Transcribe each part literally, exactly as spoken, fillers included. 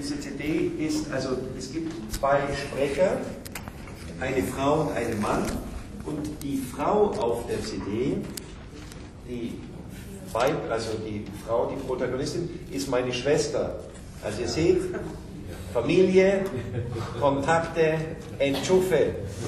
diese C D ist, also es gibt zwei Sprecher, eine Frau und einen Mann, und die Frau auf der C D, die Weib, also die Frau, die Protagonistin, ist meine Schwester. Also ihr seht, Familie, Kontakte, Entschuffe.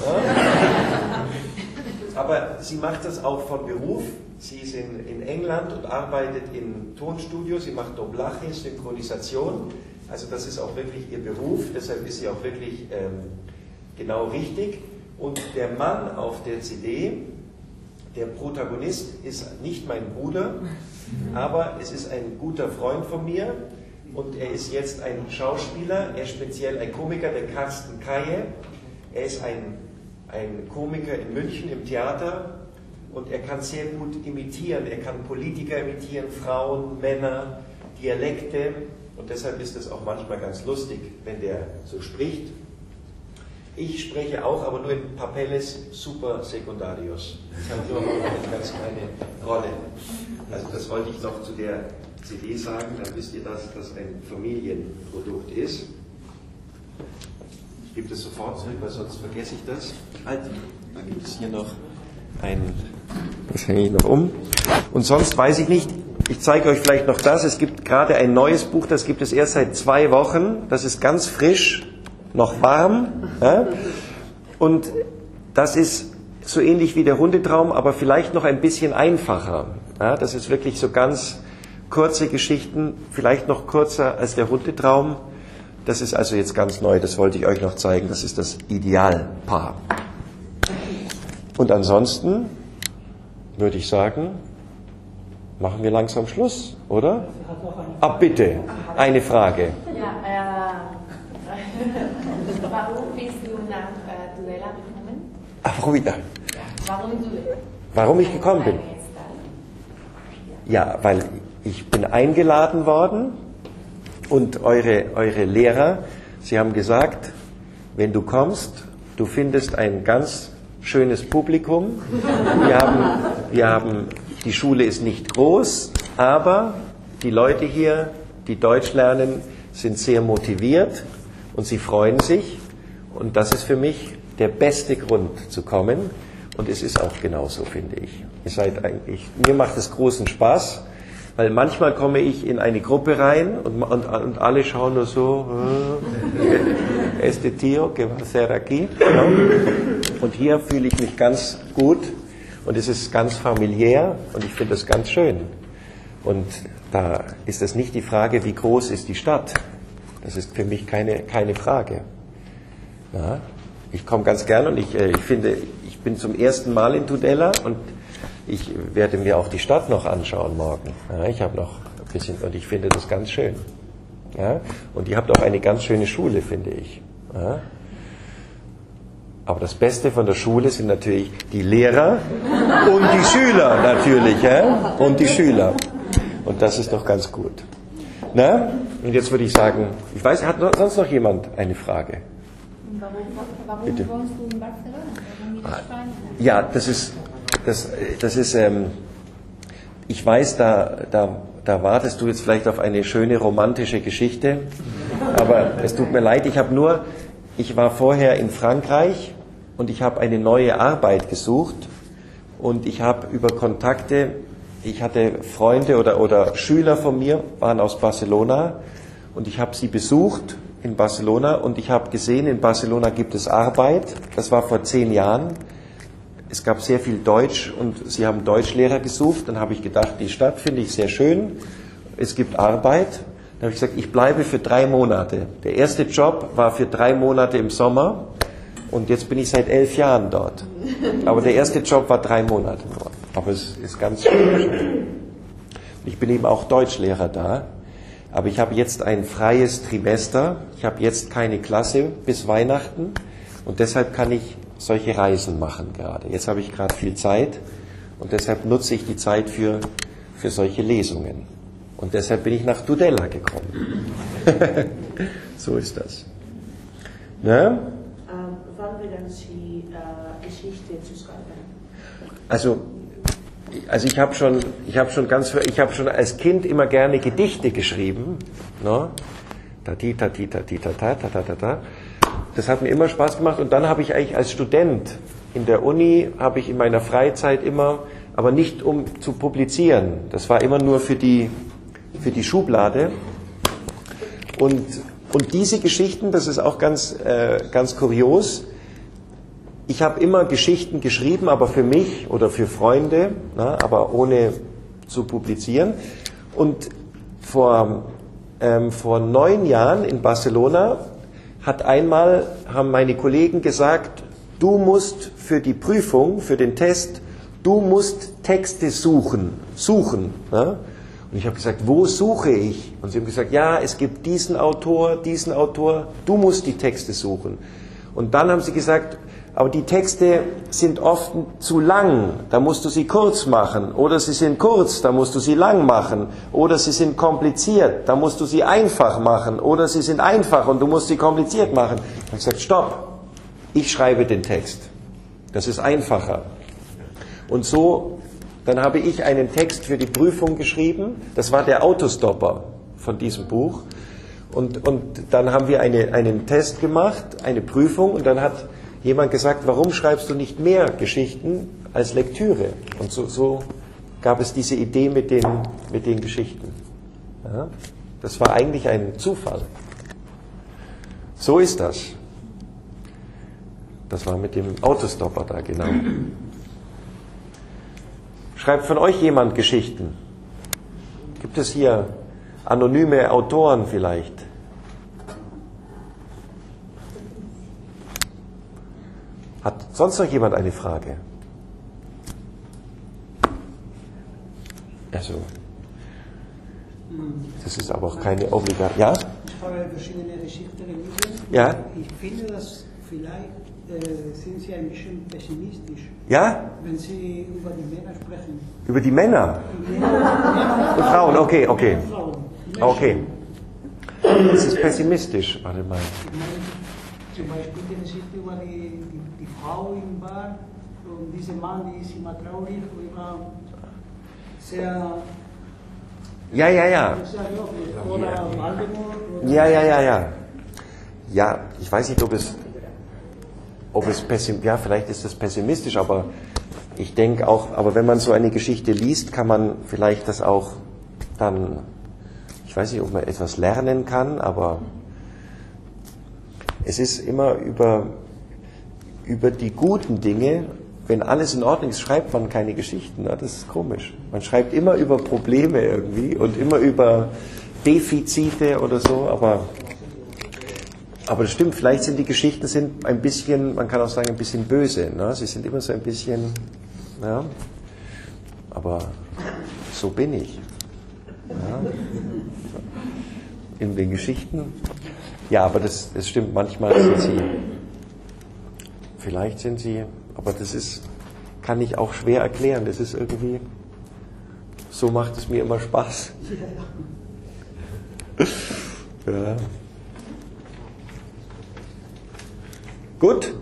Ja? Aber sie macht das auch von Beruf. Sie ist in, in England und arbeitet im Tonstudio. Sie macht Doublage, Synchronisation. Also das ist auch wirklich ihr Beruf. Deshalb ist sie auch wirklich ähm, genau richtig. Und der Mann auf der C D, der Protagonist, ist nicht mein Bruder, aber es ist ein guter Freund von mir. Und er ist jetzt ein Schauspieler, er ist speziell ein Komiker, der Carsten Kaye. Er ist ein, ein Komiker in München im Theater und er kann sehr gut imitieren. Er kann Politiker imitieren, Frauen, Männer, Dialekte, und deshalb ist es auch manchmal ganz lustig, wenn der so spricht. Ich spreche auch, aber nur in Papeles super secundarios. Ich habe nur eine ganz kleine Rolle. Also das wollte ich noch zu der C D sagen, dann wisst ihr, dass das ein Familienprodukt ist. Ich gebe das sofort zurück, weil sonst vergesse ich das. Halt, dann gibt es hier noch ein, das hänge ich noch um. Und sonst weiß ich nicht, ich zeige euch vielleicht noch das, es gibt gerade ein neues Buch, das gibt es erst seit zwei Wochen, das ist ganz frisch, noch warm. Ja? Und das ist so ähnlich wie der Hundetraum, aber vielleicht noch ein bisschen einfacher. Ja? Das ist wirklich so ganz kurze Geschichten, vielleicht noch kürzer als der Hundetraum. Das ist also jetzt ganz neu, das wollte ich euch noch zeigen. Das ist das Idealpaar. Und ansonsten würde ich sagen, machen wir langsam Schluss, oder? Ah, bitte, eine Frage. Ja, äh, warum bist du nach äh, Tudela gekommen? Ach, warum wieder? Ja, warum du? Warum ich gekommen bin? Ja, weil ich bin eingeladen worden und eure, eure Lehrer, sie haben gesagt, wenn du kommst, du findest ein ganz schönes Publikum. Wir haben, wir haben, die Schule ist nicht groß, aber die Leute hier, die Deutsch lernen, sind sehr motiviert und sie freuen sich. Und das ist für mich der beste Grund zu kommen. Und es ist auch genauso, finde ich. Ihr seid eigentlich, mir macht es großen Spaß, weil manchmal komme ich in eine Gruppe rein und, und, und alle schauen nur so, äh, este tío que va a hacer aquí. Ja. Und hier fühle ich mich ganz gut und es ist ganz familiär und ich finde es ganz schön. Und da ist es nicht die Frage, wie groß ist die Stadt. Das ist für mich keine, keine Frage. Ja. Ich komme ganz gern und ich, ich finde, ich bin zum ersten Mal in Tudela und ich werde mir auch die Stadt noch anschauen morgen. Ja, ich habe noch ein bisschen und ich finde das ganz schön. Ja, und ihr habt auch eine ganz schöne Schule, finde ich. Ja. Aber das Beste von der Schule sind natürlich die Lehrer und die Schüler natürlich. Ja? Und die Schüler. Und das ist doch ganz gut. Na? Und jetzt würde ich sagen, ich weiß, hat sonst noch jemand eine Frage? Warum, warum Bitte. wohnst du in Barcelona? Warum nicht in Spanien? Ja, das ist, das, das ist, ähm, ich weiß, da, da, da wartest du jetzt vielleicht auf eine schöne romantische Geschichte, aber es tut mir leid, ich habe nur, ich war vorher in Frankreich und ich habe eine neue Arbeit gesucht und ich habe über Kontakte, ich hatte Freunde oder, oder Schüler von mir, waren aus Barcelona und ich habe sie besucht in Barcelona und ich habe gesehen, in Barcelona gibt es Arbeit. Das war vor zehn Jahren. Es gab sehr viel Deutsch und sie haben Deutschlehrer gesucht. Dann habe ich gedacht, die Stadt finde ich sehr schön. Es gibt Arbeit. Dann habe ich gesagt, ich bleibe für drei Monate. Der erste Job war für drei Monate im Sommer und jetzt bin ich seit elf Jahren dort. Aber der erste Job war drei Monate nur. Aber es ist ganz schön. Ich bin eben auch Deutschlehrer da. Aber ich habe jetzt ein freies Trimester. Ich habe jetzt keine Klasse bis Weihnachten. Und deshalb kann ich solche Reisen machen gerade. Jetzt habe ich gerade viel Zeit. Und deshalb nutze ich die Zeit für, für solche Lesungen. Und deshalb bin ich nach Tudela gekommen. So ist das. Ne? Ähm, wann werden Sie äh, Geschichte zu schreiben? Also, also ich habe schon, ich habe schon ganz, ich habe schon als Kind immer gerne Gedichte geschrieben, ne? Tati, tati, tati, tata, tata, tata. Das hat mir immer Spaß gemacht und dann habe ich eigentlich als Student in der Uni, habe ich in meiner Freizeit immer, aber nicht um zu publizieren, das war immer nur für die, für die Schublade. Und, und diese Geschichten, das ist auch ganz, äh, ganz kurios, ich habe immer Geschichten geschrieben, aber für mich oder für Freunde, na, aber ohne zu publizieren. Und vor, ähm, vor neun Jahren in Barcelona hat einmal, haben meine Kollegen gesagt, du musst für die Prüfung, für den Test, du musst Texte suchen, suchen. Na? Und ich habe gesagt, wo suche ich? Und sie haben gesagt, ja, es gibt diesen Autor, diesen Autor, du musst die Texte suchen. Und dann haben sie gesagt, aber die Texte sind oft zu lang, da musst du sie kurz machen. Oder sie sind kurz, da musst du sie lang machen. Oder sie sind kompliziert, da musst du sie einfach machen. Oder sie sind einfach und du musst sie kompliziert machen. Ich habe gesagt, stopp, ich schreibe den Text. Das ist einfacher. Und so, dann habe ich einen Text für die Prüfung geschrieben. Das war der Autostopper von diesem Buch. Und, und dann haben wir eine, einen Test gemacht, eine Prüfung. Und dann hat jemand gesagt, warum schreibst du nicht mehr Geschichten als Lektüre? Und so, so gab es diese Idee mit den, mit den Geschichten. Ja, das war eigentlich ein Zufall. So ist das. Das war mit dem Autostopper da, genau. Schreibt von euch jemand Geschichten? Gibt es hier anonyme Autoren vielleicht? Hat sonst noch jemand eine Frage? Also, das ist aber auch keine Obligation. Ja? Ich habe verschiedene Geschichten gelesen. Ja? Ich finde, dass vielleicht äh, sind Sie ein bisschen pessimistisch, Ja? wenn Sie über die Männer sprechen. Über die Männer? Männer, Und Frauen, okay, okay. Frauen. Okay. Das ist pessimistisch, warte mal. Ich meine, zum Beispiel die Geschichte über die, die, die Frau im Bar und dieser Mann, die ist immer traurig und immer sehr, Ja, ja, ja. sehr glücklich. Oder Voldemort. Oder Ja, ja, ja, ja. Ja, ich weiß nicht, ob es, ob es pessimistisch, ja, vielleicht ist es pessimistisch, aber ich denke auch, aber wenn man so eine Geschichte liest, kann man vielleicht das auch dann, ich weiß nicht, ob man etwas lernen kann, aber es ist immer über, über die guten Dinge, wenn alles in Ordnung ist, schreibt man keine Geschichten. Das ist komisch. Man schreibt immer über Probleme irgendwie und immer über Defizite oder so, aber, aber das stimmt, vielleicht sind die Geschichten sind ein bisschen, man kann auch sagen, ein bisschen böse. Ne? Sie sind immer so ein bisschen, ja, aber so bin ich. Ja? In den Geschichten. Ja, aber das, das stimmt, manchmal sind sie, vielleicht sind sie, aber das ist, kann ich auch schwer erklären, das ist irgendwie, so macht es mir immer Spaß. Ja. Gut,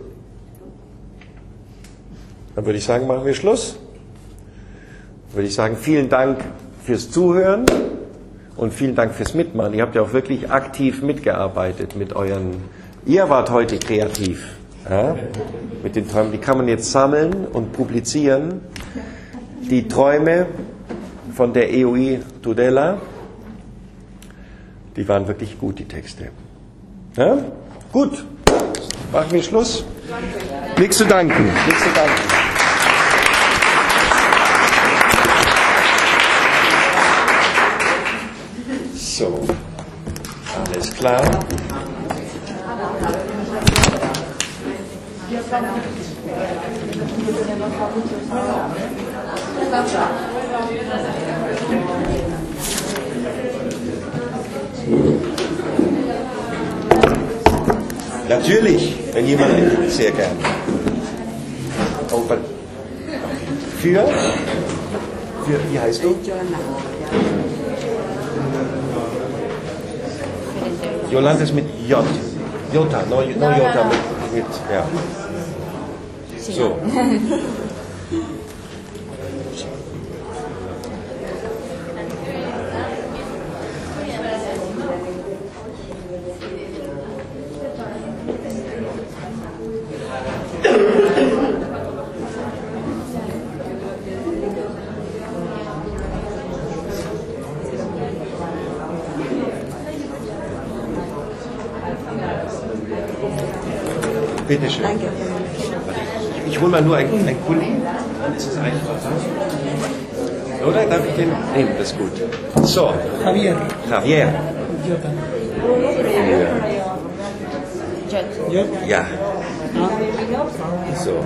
dann würde ich sagen, machen wir Schluss. Dann würde ich sagen, vielen Dank fürs Zuhören. Und vielen Dank fürs Mitmachen. Ihr habt ja auch wirklich aktiv mitgearbeitet mit euren... Ihr wart heute kreativ. Ja? Mit den Träumen. Die kann man jetzt sammeln und publizieren. Die Träume von der E U I Tudela, die waren wirklich gut, die Texte. Ja? Gut. Machen wir Schluss. Nichts zu danken. Nichts zu danken. So, alles klar. Natürlich, wenn jemand sehr gern. Oh, für? Für, wie heißt du? Jolanta ist mit J. Jota, no, no Jota mit, mit, ja. So. Bitte schön. Ich hole mal nur ein, ein Kuli. Das ist einfacher. Oder darf ich den nehmen? Das ist gut. So. Javier. Javier. Yo. Ja. So.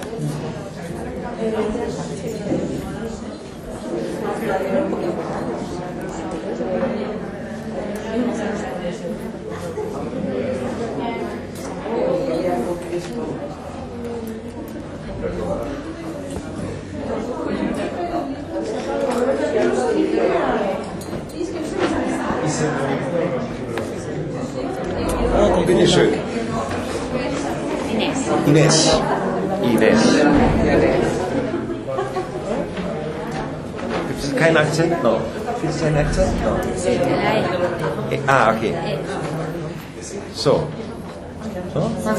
Bitte schön. Inés. Inés. Inés. Gibt es keinen Akzent noch? Gibt es einen Akzent noch? Eh, Ah, okay. So. So?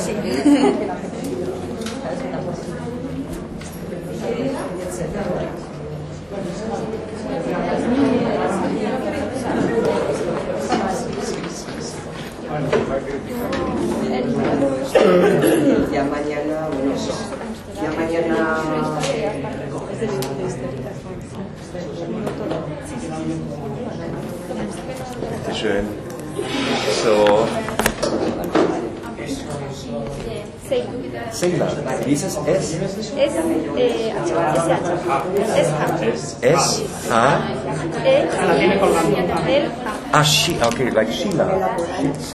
Ya mañana, bueno, ya mañana. Bitte schön. So. Signa. Dieses S. Es, eh, S H. S. H. E, L, H. Ah, Shi. Okay, like Sheila.